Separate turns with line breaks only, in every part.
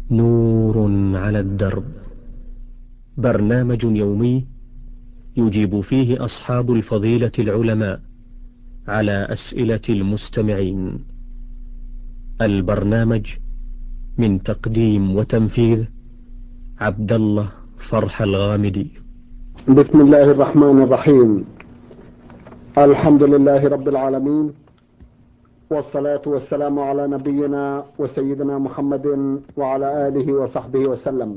نور على الدرب، برنامج يومي يجيب فيه أصحاب الفضيلة العلماء على أسئلة المستمعين. البرنامج من تقديم وتنفيذ عبد الله فرح الغامدي.
بسم الله الرحمن الرحيم. الحمد لله رب العالمين، والصلاة والسلام على نبينا وسيدنا محمد وعلى آله وصحبه وسلم.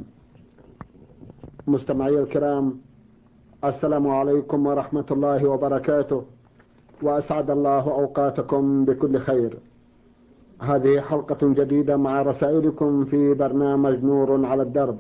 مستمعي الكرام، السلام عليكم ورحمة الله وبركاته، وأسعد الله أوقاتكم بكل خير. هذه حلقة جديدة مع رسائلكم في برنامج نور على الدرب.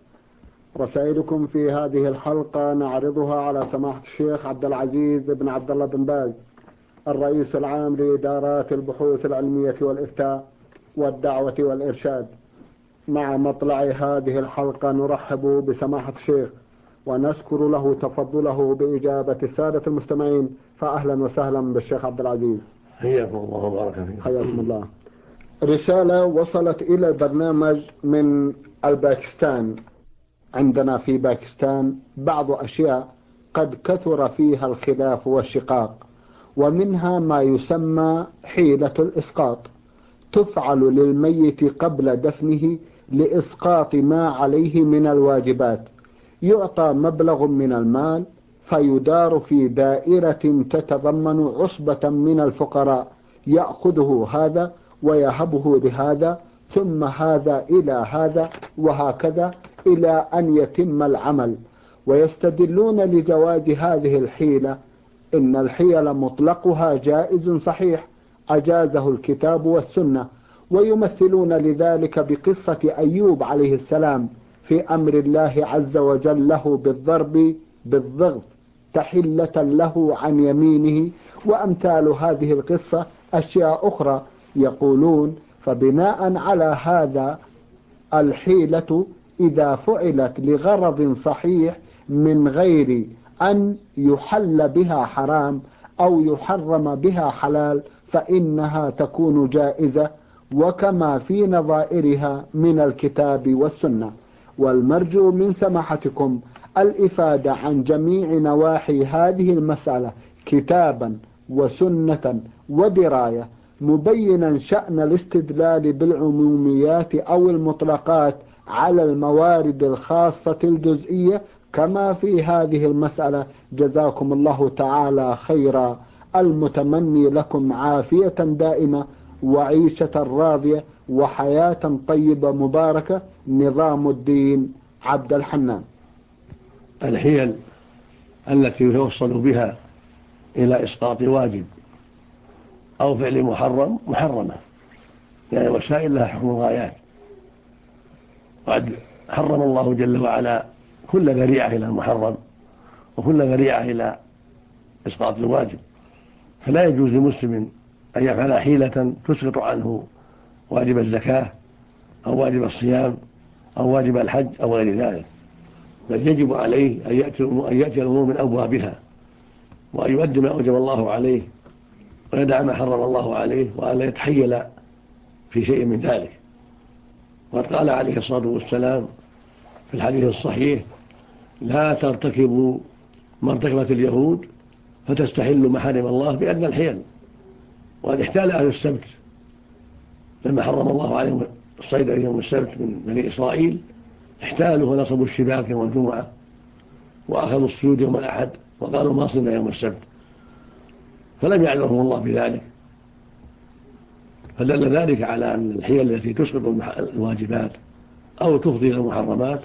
رسائلكم في هذه الحلقة نعرضها على سماحة الشيخ عبد العزيز بن عبد الله بن باز، الرئيس العام لإدارات البحوث العلمية والإفتاء والدعوة والإرشاد. مع مطلع هذه الحلقة نرحب بسماحة الشيخ ونشكر له تفضله بإجابة السادة المستمعين، فأهلا وسهلا بالشيخ عبد العزيز.
حياكم الله وبارك فيكم.
حياكم الله. رسالة وصلت إلى البرنامج من الباكستان. عندنا في باكستان بعض أشياء قد كثر فيها الخلاف والشقاق، ومنها ما يسمى حيلة الإسقاط، تفعل للميت قبل دفنه لإسقاط ما عليه من الواجبات. يعطى مبلغ من المال فيدار في دائرة تتضمن عصبة من الفقراء، يأخذه هذا ويهبه لهذا، ثم هذا إلى هذا، وهكذا إلى أن يتم العمل. ويستدلون لجواز هذه الحيلة إن الحيل مطلقها جائز صحيح، أجازه الكتاب والسنة. ويمثلون لذلك بقصة أيوب عليه السلام في أمر الله عز وجل له بالضرب بالضغط تحلة له عن يمينه، وأمثال هذه القصة أشياء أخرى. يقولون فبناء على هذا الحيلة إذا فعلت لغرض صحيح من غير أن يحل بها حرام أو يحرم بها حلال فإنها تكون جائزة، وكما في نظائرها من الكتاب والسنة. والمرجو من سماحتكم الإفادة عن جميع نواحي هذه المسألة كتابا وسنة ودراية، مبينا شأن الاستدلال بالعموميات أو المطلقات على الموارد الخاصة الجزئية كما في هذه المسألة. جزاكم الله تعالى خيرا، المتمني لكم عافية دائمة وعيشة راضية وحياة طيبة مباركة. نظام الدين عبد الحنان.
الحيل التي يتوصل بها إلى إسقاط واجب أو فعل محرم محرمة، يعني وسائل لها حكم الغايات. وقد حرم الله جل وعلا كل ذريعة إلى المحرم وكل ذريعة إلى إسقاط الواجب، فلا يجوز لمسلم أن يفعل حيلة تسقط عنه واجب الزكاة أو واجب الصيام أو واجب الحج أو غير ذلك، بل يجب عليه أن يأتي الأمور من أبوابها، وأن يؤدي ما أوجب الله عليه ويدع ما حرم الله عليه، وألا يتحيل في شيء من ذلك. وقد قال عليه الصلاة والسلام في الحديث الصحيح: لا ترتكبوا ما ارتكبت اليهود فتستحلوا محارم الله بأدنى الحيل. وقد احتال أهل السبت لما حرم الله عليهم الصيد يوم السبت من بني إسرائيل، احتالوا ونصبوا الشباك يوم الجمعة وأخذوا الصيود يوم الأحد وقالوا ما صلنا يوم السبت، فلم يعلمهم الله بذلك. فدل ذلك على أن الحيل التي تسقط الواجبات أو تفضي إلى المحرمات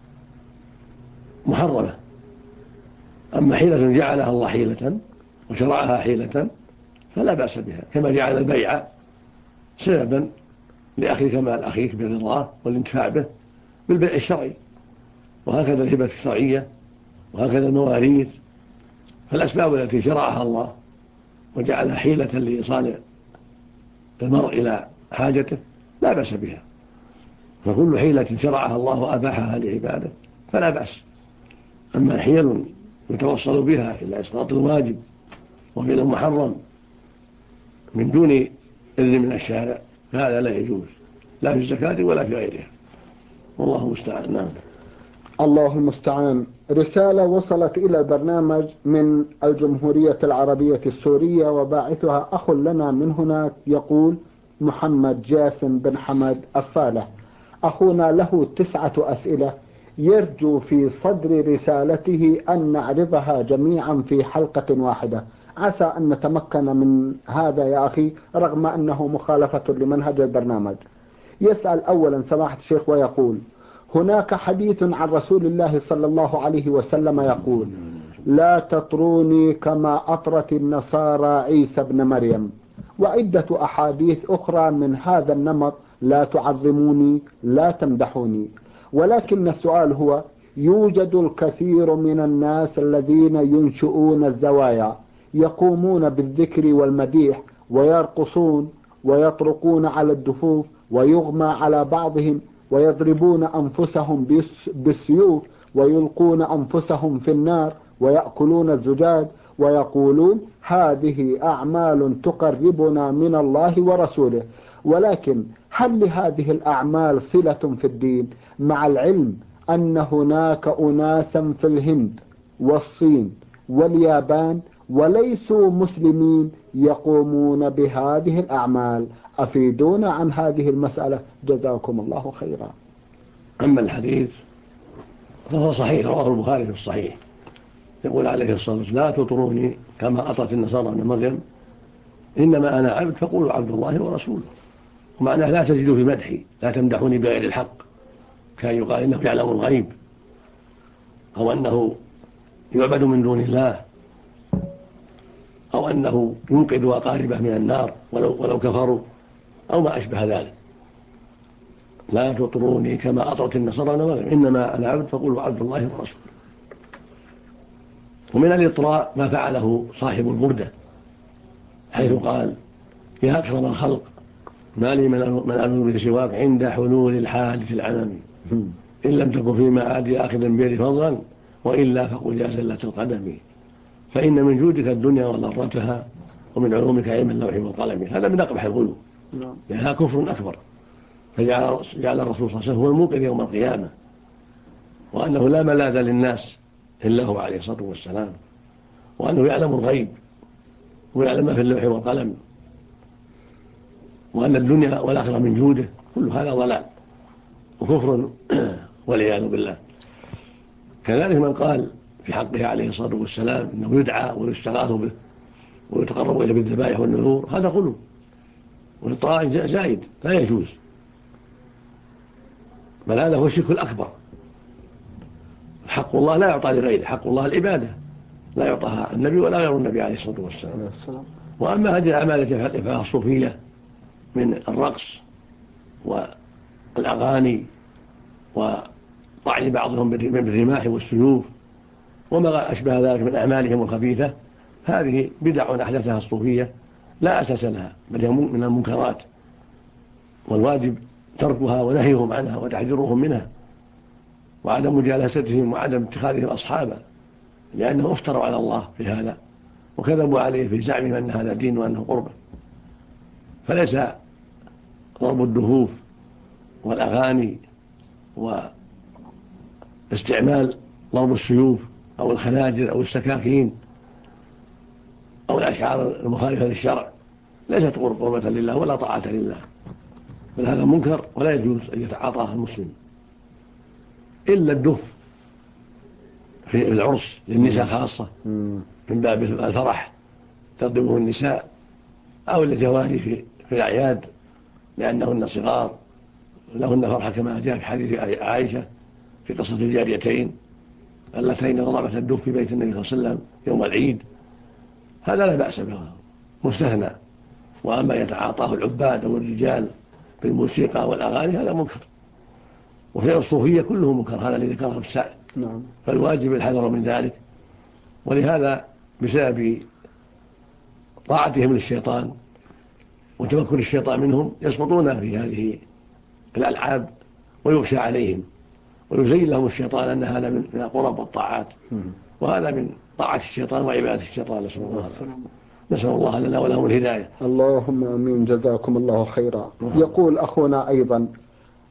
محرمة. أما حيلة جعلها الله حيلة وشرعها حيلة فلا بأس بها، كما جعل البيع سببا لأخذ كمال أخيك برضاه والانتفاع به بالبيع الشرعي، وهكذا الهبة الشرعية، وهكذا المواريث. فالأسباب التي شرعها الله وجعلها حيلة لإيصال المرء إلى حاجته لا بأس بها، فكل حيلة شرعها الله وأباحها لعباده فلا بأس. أما حيل يتوصل بها إلى إسقاط الواجب وفعل المحرم من دون إذن من الشارع فهذا لا يجوز، لا في الزكاة ولا في غيرها. والله المستعان. نعم.
الله المستعان. رسالة وصلت إلى البرنامج من الجمهورية العربية السورية، وباعثها أخ لنا من هناك، يقول محمد جاسم بن حمد الصالح. أخونا له 9 أسئلة، يرجو في صدر رسالته أن نعرضها جميعا في حلقة واحدة. عسى أن نتمكن من هذا يا أخي، رغم أنه مخالفة لمنهج البرنامج. يسأل أولا سماحة الشيخ ويقول: هناك حديث عن رسول الله صلى الله عليه وسلم يقول: لا تطروني كما أطرت النصارى عيسى ابن مريم، وعدة أحاديث أخرى من هذا النمط: لا تعظموني، لا تمدحوني. ولكن السؤال هو: يوجد الكثير من الناس الذين ينشئون الزوايا، يقومون بالذكر والمديح، ويرقصون ويطرقون على الدفوف، ويغمى على بعضهم، ويضربون أنفسهم بالسيوف، ويلقون أنفسهم في النار، ويأكلون الزجاج، ويقولون هذه أعمال تقربنا من الله ورسوله. ولكن هل لهذه الأعمال صلة في الدين، مع العلم أن هناك أناسا في الهند والصين واليابان وليسوا مسلمين يقومون بهذه الأعمال؟ أفيدونا عن هذه المسألة جزاكم الله خيرا.
أما الحديث فهو صحيح، رواه البخاري في الصحيح، يقول عليه الصلاة والسلام: لا تطروني كما أطرت النصارى ابن مريم، إنما أنا عبد فقولوا عبد الله ورسوله. ومعناه لا تزيدوا في مدحي، لا تمدحوني بغير الحق، كان يقال إنه يعلم الغيب، أو أنه يعبد من دون الله، أو أنه ينقذ أقاربه من النار ولو كفروا، أو ما أشبه ذلك. لا تطروني كما أطرت النصارى ابن مريم، إنما أنا عبد فقولوا عبد الله ورسوله. ومن الإطراء ما فعله صاحب البردة، حيث قال: يا أكرم الخلق، ما لي من ألوذ بسواك عند حلول الحادث العمم، إن لم تكن في معادي آخذا بيدي فضلا، وإلا فقل يا زلة القدم، فإن من جودك الدنيا وضرتها، ومن علومك علم اللوح والقلم. هذا من أقبح الغلو، لأنها كفر أكبر. فجعل الرسول صلى الله عليه وسلم هو المنقذ يوم القيامة، وأنه لا ملاذ للناس إلا هو عليه الصلاة والسلام، وأنه يعلم الغيب ويعلم ما في اللوح والقلم، وأن الدنيا والآخرة من جوده. كل هذا ضلال وكفر والعياذ بالله. كذلك من قال في حقه عليه الصلاة والسلام إنه يدعى ويستغاث به ويتقرب إليه بالذبائح والنذور، هذا غلو والطاعة زائد، لا يجوز، بل هذا هو الشرك الأكبر. حق الله لا يعطى لغيره، حق الله العبادة لا يعطاها النبي ولا غير النبي عليه الصلاة والسلام. وأما هذه الأعمال التي يفعلها الصوفية من الرقص والأغاني وطعن بعضهم بالرماح والسيوف وما أشبه ذلك من أعمالهم الخبيثة، هذه بدع أحدثها الصوفية لا أساس لها، بل هي من المنكرات، والواجب تركها ونهيهم عنها وتحذيرهم منها، وعدم مجالستهم وعدم اتخاذهم أصحابا، لأنهم افتروا على الله في هذا وكذبوا عليه في زعمهم أن هذا دين وأنه قربة. فليس ضرب الدفوف والأغاني واستعمال ضرب السيوف أو الخناجر أو السكاكين أو الأشعار المخالفة للشرع ليست قربة لله ولا طاعة لله، بل هذا منكر ولا يجوز أن يتعاطاه المسلم. إلا الدف في العرس للنساء خاصة من باب الفرح تضربه النساء، أو الجواري في الأعياد لأنهن صغار لهن فرحة، كما جاء في حديث عائشة في قصة الجاريتين اللتين ضربتا الدف في بيت النبي صلى الله عليه وسلم يوم العيد، هذا لا بأس به مستثنى. وأما يتعاطاه العباد أو الرجال بالموسيقى والأغاني هذا منكر، وفعل الصوفية كله منكر، هذا الذي ذكره السائل. فالواجب الحذر من ذلك. ولهذا بسبب طاعتهم للشيطان وتمكن الشيطان منهم يسقطون في هذه الألعاب ويغشى عليهم ويزين لهم الشيطان أن هذا من القرب والطاعات، وهذا من طاعة الشيطان وعبادة الشيطان. نسأل الله لنا ولهم الهداية.
اللهم آمين، جزاكم الله خيرا. يقول أخونا أيضا: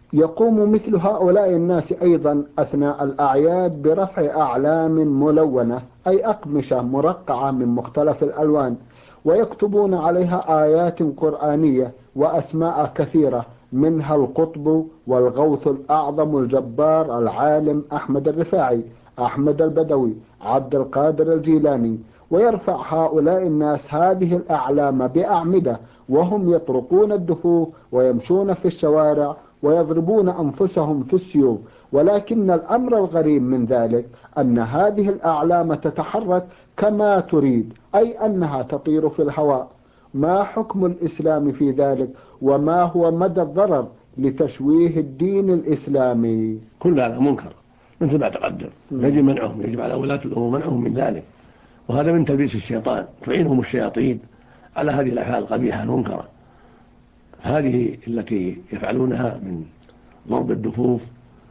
يقوم مثل هؤلاء الناس أيضا أثناء الأعياد برفع أعلام ملونة، أي أقمشة مرقعة من مختلف الألوان، ويكتبون عليها آيات قرآنية وأسماء كثيرة، منها القطب والغوث الأعظم الجبار العالم أحمد الرفاعي، أحمد البدوي، عبد القادر الجيلاني. ويرفع هؤلاء الناس هذه الأعلام بأعمدة وهم يطرقون الدفوف ويمشون في الشوارع ويضربون أنفسهم في السيوف. ولكن الأمر الغريب من ذلك أن هذه الأعلام تتحرك كما تريد، أي أنها تطير في الهواء. ما حكم الإسلام في ذلك، وما هو مدى الضرر لتشويه الدين الإسلامي؟
كل هذا منكر مثل ما تقدم، يجب منعهم، يجب على ولاة الأمور منعهم من ذلك، وهذا من تلبيس الشيطان، تعينهم الشياطين على هذه الأفعال القبيحة المنكرة. هذه التي يفعلونها من ضرب الدفوف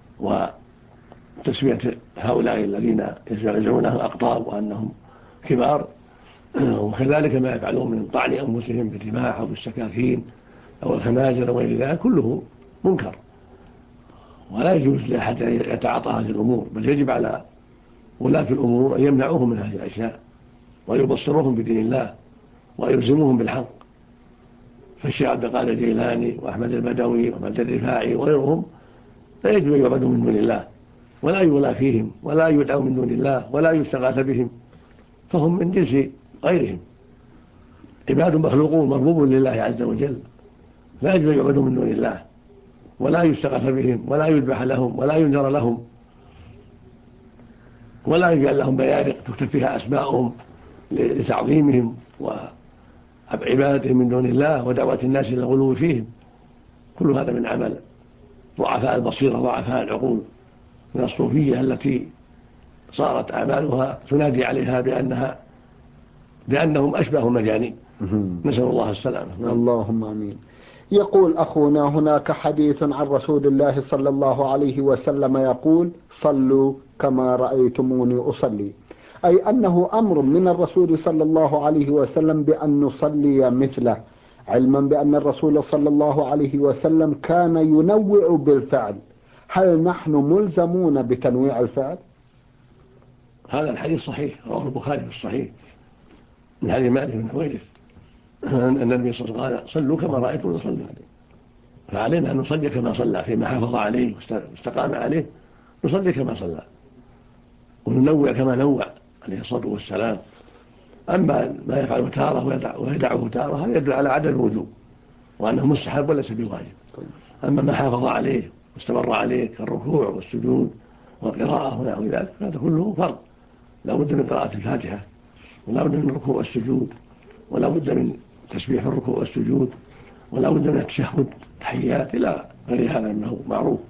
وتسمية هؤلاء الذين يزعمونهم أقطاب وأنهم كبار، وكذلك ما يفعلون من طعن أنفسهم بالرماح أو بالسكاكين أو الخناجر وغير ذلك كله منكر، ولا يجوز لأحد أن يتعاطى هذه الأمور، بل يجب على ولاة الأمور أن يمنعوهم من هذه الأشياء ويبصروهم بدين الله ويلزموهم بالحق. فالشيخ عبد القادر الجيلاني وأحمد البدوي وأحمد الرفاعي وغيرهم لا يجب أن يعبدوا من دون الله، ولا يولى فيهم، ولا يدعوا من دون الله، ولا يستغاث بهم، فهم من جنس غيرهم، عباد مخلوقون مربوب لله عز وجل، لا يجب أن يعبدوا من دون الله، ولا يستغاث بهم، ولا يذبح لهم، ولا ينذر لهم، ولا يجعل لهم بيارق تكتب فيها أسماءهم لتعظيمهم وعبادتهم من دون الله ودعوة الناس إلى الغلو فيهم. كل هذا من عمل ضعفاء البصيرة ضعفاء العقول من الصوفية التي صارت أعمالها تنادي عليها بأنهم أشبه مجانين، نسأل الله السلامة.
اللهم آمين. يقول أخونا: هناك حديث عن رسول الله صلى الله عليه وسلم يقول: صلوا كما رأيتموني أصلي، أي أنه أمر من الرسول صلى الله عليه وسلم بأن نصلي مثله، علما بأن الرسول صلى الله عليه وسلم كان ينوع بالفعل. هل نحن ملزمون بتنويع الفعل؟
هذا الحديث صحيح، رواه البخاري في الصحيح من حديث مالك بن حويرث أن النبي صلى الله عليه وسلم قال: صلوا كما رأيتم نصلي، فعلينا أن نصلي كما صلى فيما حافظ عليه واستقام عليه، نصلي كما صلى وننوع كما نوع عليه الصلاة والسلام. أما ما يفعله تارة ويدعه تارة هذا يدل على عدم الوجوب وأنه مستحب وليس بواجب. أما ما حافظ عليه واستمر عليه كالركوع والسجود والقراءة ونحو ذلك هذا كله فرض، لا بد من قراءة الفاتحة، ولا بد من الركوع والسجود، ولا بد من تسبيح الركوع والسجود، ولا بد من التشهد تحيات إلى غير هذا أنه معروف.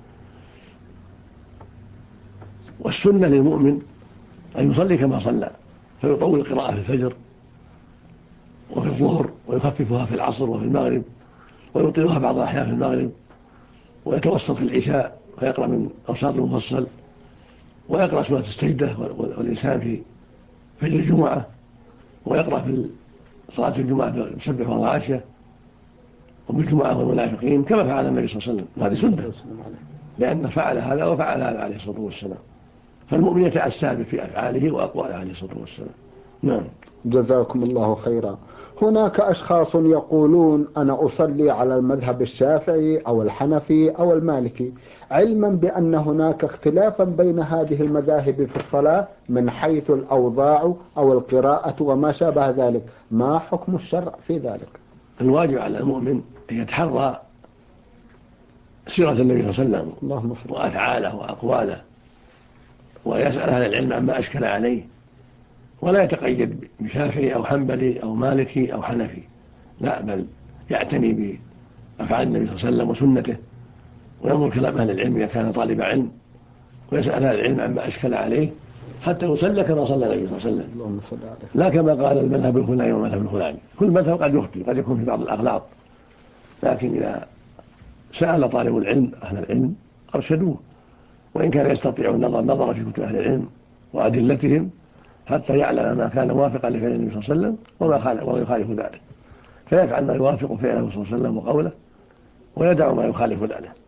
والسنة للمؤمن أن يصلي كما صلى، فيطول القراءة في الفجر وفي الظهر، ويخففها في العصر وفي المغرب، ويطيلها بعض الأحيان في المغرب، ويتوسط في العشاء ويقرأ من أوساط المفصل، ويقرأ سورة السجدة والإنسان في فجر الجمعة، ويقرأ في صلاة الجمعة بسبح والغاشية وبالجمعة والمنافقين كما فعل النبي صلى الله عليه وسلم. هذه سنة لأنه فعل هذا وفعل هذا عليه الصلاة والسلام، فالمؤمن يتأسى في أفعاله وأقواله عليه الصلاة والسلام. نعم.
جزاكم الله خيرا. هناك أشخاص يقولون: أنا أصلي على المذهب الشافعي أو الحنفي أو المالكي، علما بأن هناك اختلافا بين هذه المذاهب في الصلاة من حيث الأوضاع أو القراءة وما شابه ذلك، ما حكم الشرع في ذلك؟
الواجب على المؤمن أن يتحرى سيرة النبي صلى الله عليه وسلم وأفعاله وأقواله، ويسأل أهل العلم عما أشكل عليه، ولا يتقيد بشافعي أو حنبلي أو مالكي أو حنفي، لا، بل يعتني بأفعال النبي صلى الله عليه وسلم وسنته، وينظر كلام أهل العلم إذا كان طالب علم، ويسأل أهل العلم عما أشكل عليه حتى يصلى كما صلى النبي صلى الله عليه وسلم، لا كما قال المذهب الفلاني والمذهب الفلاني. كل مذهب قد يخطئ، قد يكون في بعض الأغلاط، لكن إذا سأل طالب العلم أهل العلم أرشدوه، وإن كان يستطيع النظر نظر في كتب أهل العلم وأدلتهم حتى يعلم ما كان موافقا لفعل النبي صلى الله عليه وسلم وما يخالف ذلك، فيفعل ما يوافق فعله صلى الله عليه وسلم وقوله، ويدع ما يخالف ذلك.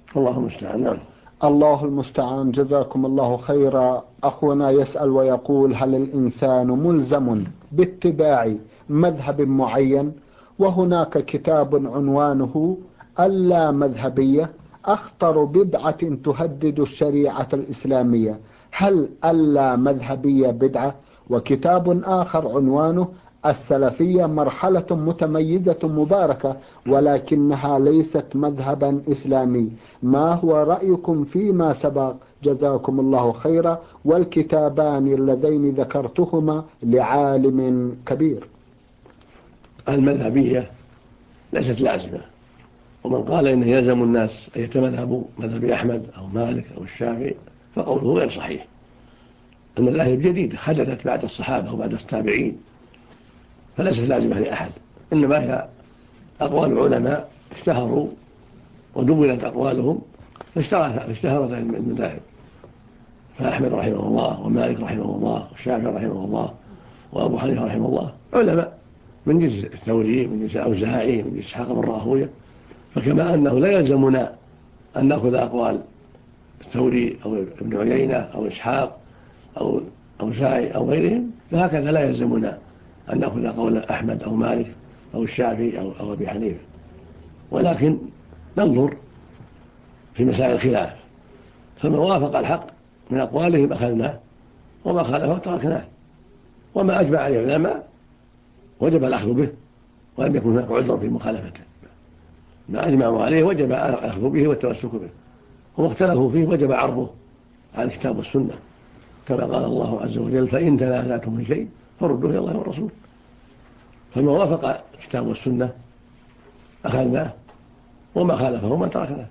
الله المستعان. نعم.
الله المستعان. جزاكم الله خيرا. أخونا يسأل ويقول: هل الإنسان ملزم باتباع مذهب معين؟ وهناك كتاب عنوانه اللامذهبية، أخطر بدعة تهدد الشريعة الإسلامية، هل اللامذهبية بدعة؟ وكتاب آخر عنوانه السلفية مرحلة متميزة مباركة ولكنها ليست مذهبا إسلامي، ما هو رأيكم فيما سبق؟ جزاكم الله خيرا. والكتابان اللذين ذكرتهما لعالم كبير.
المذهبية ليست لازمة، ومن قال إنه يلزم الناس أن يتمذهبوا مذهب أحمد أو مالك أو الشافعي فقوله غير صحيح. المذاهب جديدة حدثت بعد الصحابة وبعد التابعين، فليست لازمة لأحد، إنما هي أقوال علماء اشتهروا ودونت أقوالهم فاشتهرت المذاهب، فأحمد رحمه الله ومالك رحمه الله والشافعي رحمه الله وأبو حنيفة رحمه الله علماء من جنس الثوري من جنس الأوزاعي من جنس إسحاق بن راهويه. فكما أنه لا يلزمنا أن نأخذ أقوال الثوري أو ابن عيينة أو إسحاق أو أوزاعي أو غيرهم، فهكذا لا يلزمنا أن نأخذ قول أحمد أو مالك أو الشافعي أو أبي حنيفة، ولكن ننظر في مسائل الخلاف، فما وافق الحق من أقوالهم أخذناه وما خالفه تركناه، وما أجمع عليه العلماء وجب الأخذ به ولم يكن هناك عذر في مخالفته. ما أجمعوا عليه وجب الأخذ به والتمسك به، وما اختلفوا فيه وجب عرضه على الكتاب والسنة، كما قال الله عز وجل: فإن تنازعتم في شيء فردوه إلى الله والرسول. فما وافق الكتاب والسنة أخذناه وما خالفه ما تركناه.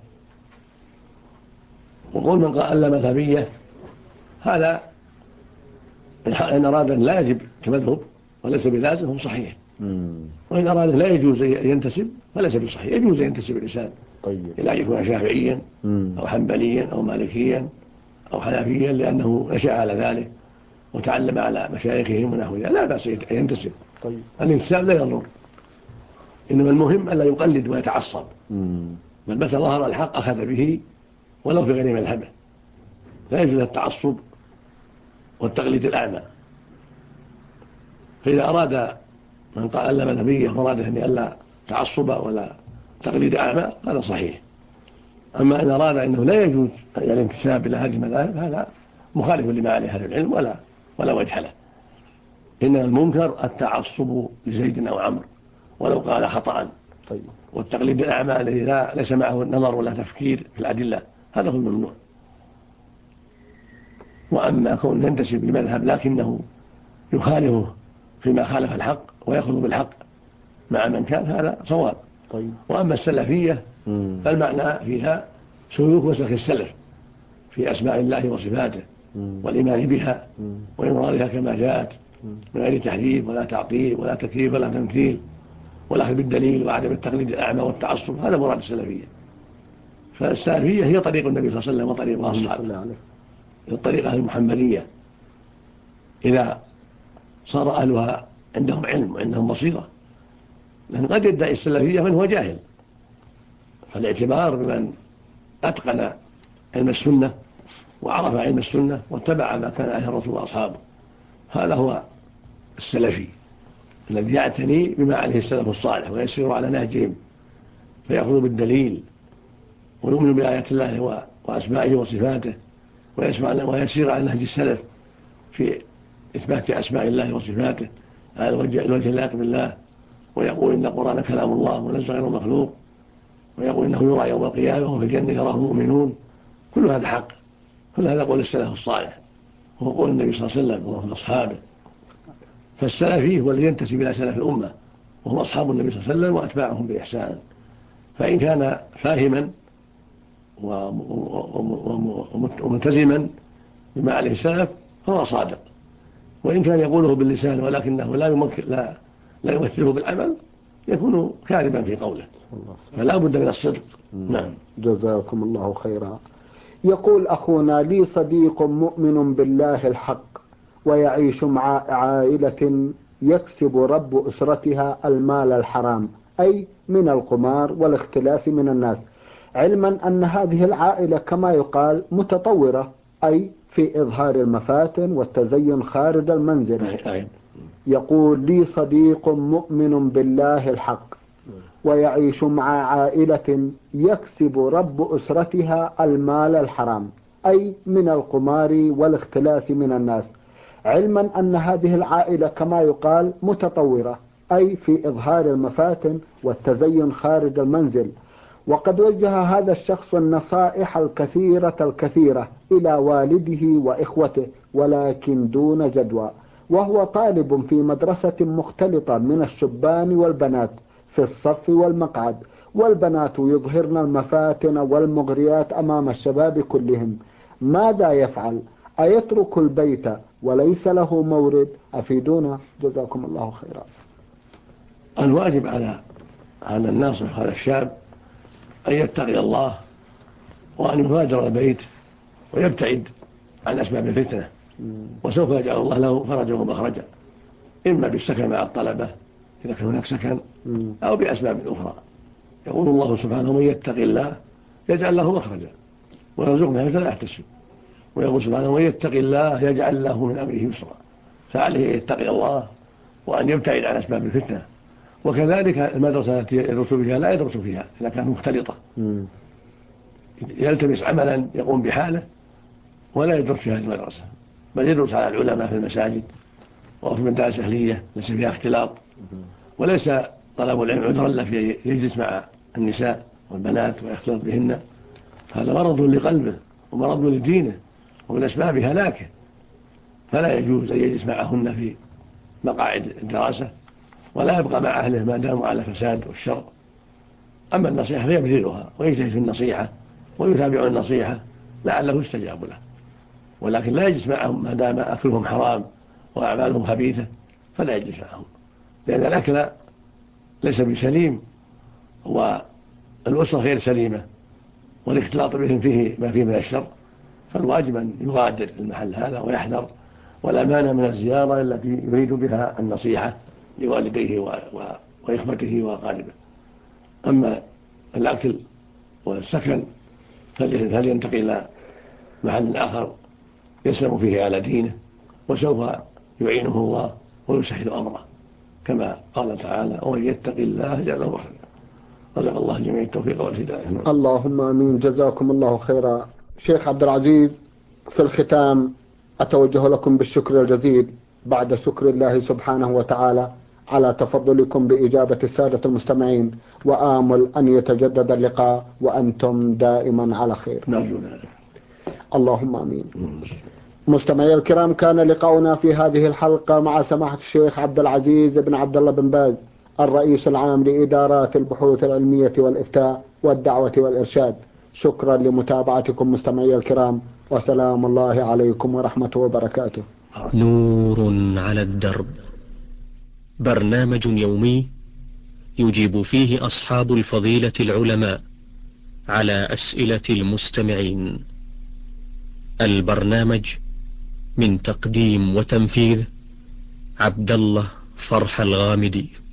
وقول من قال لا مذهبية هذا إن أراد أن لا يجب تمذهب وليس بلازم هو صحيح، وإن أراد لا يجوز أن ينتسب فليس بصحيح. يجوز أن ينتسب الإنسان إلى أن يكون شافعيا أو حنبليا أو مالكيا أو حنفيا لأنه نشأ على ذلك وتعلم على مشايخهم ونحو ذلك، لا بأس أن ينتسب. الانتساب لا يضر، إنما المهم ألا يقلد ويتعصب، بل متى ظهر الحق أخذ به ولو في غير مذهبه. لا يجوز التعصب والتقليد الأعمى. فإذا أراد من قال لا مذهبية وأراد أن ألا تعصب ولا تقليد أعمى هذا صحيح. أما إن أراد أنه لا يجوز الانتساب إلى هذه المذاهب هذا مخالف لما عليه أهل العلم ولا وجه له. إنما المنكر التعصب لزيد أو عمرو ولو قال خطأ، والتقليد الأعمى الذي ليس معه نظر ولا تفكير في الأدلة هذا هو الممنوع. وأما كون ينتسب لمذهب لكنه يخالفه فيما خالف الحق ويأخذ بالحق مع من كان هذا صواب. وأما السلفية فالمعنى فيها سلوك مسلك السلف في أسماء الله وصفاته والإيمان بها وإمرارها كما جاءت من غير تحريف ولا تعطيل ولا تكييف ولا تمثيل والأخذ بالدليل وعدم التقليد الأعمى والتعصب، هذا مراد السلفية. فالسلفية هي طريق النبي صلى الله عليه وسلم وطريق أصحابه، الطريقة المحمدية. إذا صار أهلها عندهم علم وعندهم بصيرة، لأن قد يدعي السلفية من هو جاهل، فالاعتبار بمن أتقن علم السنة وعرف علم السنة واتبع ما كان عليه الرسول وأصحابه، هذا هو السلفي الذي يعتني بما عليه السلف الصالح ويسير على نهجهم فيأخذ بالدليل ويؤمن بآيات الله وأسمائه وصفاته ويسير على نهج السلف في إثبات أسماء الله وصفاته على الوجه اللائق بالله، ويقول إن القرآن كلام الله وليس غير مخلوق، ويقول إنه يرى يوم القيامة وفي الجنة يراه المؤمنون. كل هذا حق، كل هذا قول السلف الصالح وهو قول النبي صلى الله عليه وسلم وأصحابه. فالسلفي هو الذي ينتسب إلى سلف الأمة وهم أصحاب النبي صلى الله عليه وسلم وأتباعهم بإحسان، فإن كان فاهما وملتزما بما عليه السلف فهو صادق، وإن كان يقوله باللسان ولكنه لا يمثله بالعمل يكون كاذبا في قوله، فلا بد من الصدق. نعم.
جزاكم الله خيرا. يقول أخونا: لي صديق مؤمن بالله الحق ويعيش مع عائلة يكسب رب أسرتها المال الحرام، أي من القمار والاختلاس من الناس، علما أن هذه العائلة كما يقال متطورة، أي في إظهار المفاتن والتزين خارج المنزل. يقول: لي صديق مؤمن بالله الحق ويعيش مع عائلة يكسب رب أسرتها المال الحرام، أي من القمار والاختلاس من الناس، علما أن هذه العائلة كما يقال متطورة، أي في إظهار المفاتن والتزين خارج المنزل. وقد وجه هذا الشخص النصائح الكثيرة إلى والده وإخوته، ولكن دون جدوى، وهو طالب في مدرسة مختلطة من الشبان والبنات في الصف والمقعد، والبنات يظهرن المفاتن والمغريات أمام الشباب كلهم. ماذا يفعل؟ أيترك البيت وليس له مورد؟ أفيدونا جزاكم الله خيرا.
الواجب على هذا الناصح هذا الشاب أن يتقي الله وأن يغادر البيت ويبتعد عن أسباب الفتنة، وسوف يجعل الله له فرجا ومخرجا، إما بالسكن مع الطلبة إذا كان هناك سكن، أو بأسباب أخرى. يقول الله سبحانه: من يتق الله يجعل له مخرجا ويرزقه من حيث لا يحتسب. ويقول سبحانه: من يتق الله يجعل له من أمره يسرا. فعليه يتقي الله وأن يبتعد عن أسباب الفتنة. وكذلك المدرسة التي يدرس فيها لا يدرس فيها إذا كانت مختلطة، يلتمس عملا يقوم بحاله ولا يدرس في هذه المدرسة، بل يدرس على العلماء في المساجد وفي مدارس أهلية ليس فيها اختلاط. وليس طلب العلم عذرا له في يجلس مع النساء والبنات ويختلط بهن، هذا مرض لقلبه ومرض لدينه ومن أسباب هلاكه، فلا يجوز أن يجلس معهن في مقاعد الدراسة ولا يبقى مع أهله ما داموا على فساد والشر. أما النصيحة فيبذلها ويجتهد في النصيحة ويتابع النصيحة لعله يستجاب له، ولكن لا يجلس معهم ما دام أكلهم حرام وأعمالهم خبيثة، فلا يجلس معهم، لأن الأكل ليس بسليم والأسرة غير سليمة والاختلاط بهم فيه ما فيه من الشر. فالواجب أن يغادر المحل هذا ويحذر، ولا مانع من الزيارة التي يريد بها النصيحة لوالديه وإخوته وأقاربه. أما الأكل والسكن فلينتقل إلى محل آخر يسلم فيه على دينه، وسوف يعينه الله ويسهل أمره، كما قال تعالى: ومن يتق الله يجعل له مخرجا. رزق الله جميع التوفيق والهداية.
اللهم آمين. جزاكم الله خيرا. شيخ عبد العزيز، في الختام أتوجه لكم بالشكر الجزيل بعد شكر الله سبحانه وتعالى على تفضلكم بإجابة السادة المستمعين، وآمل أن يتجدد اللقاء وأنتم دائما على خير.
نرجو ذلك.
اللهم آمين. مستمعي الكرام، كان لقاؤنا في هذه الحلقة مع سماحة الشيخ عبد العزيز بن عبد الله بن باز، الرئيس العام لإدارات البحوث العلمية والإفتاء والدعوة والإرشاد. شكرا لمتابعتكم مستمعي الكرام، وسلام الله عليكم ورحمته وبركاته.
نور على الدرب، برنامج يومي يجيب فيه أصحاب الفضيلة العلماء على أسئلة المستمعين. البرنامج من تقديم وتنفيذ عبد الله فرح الغامدي.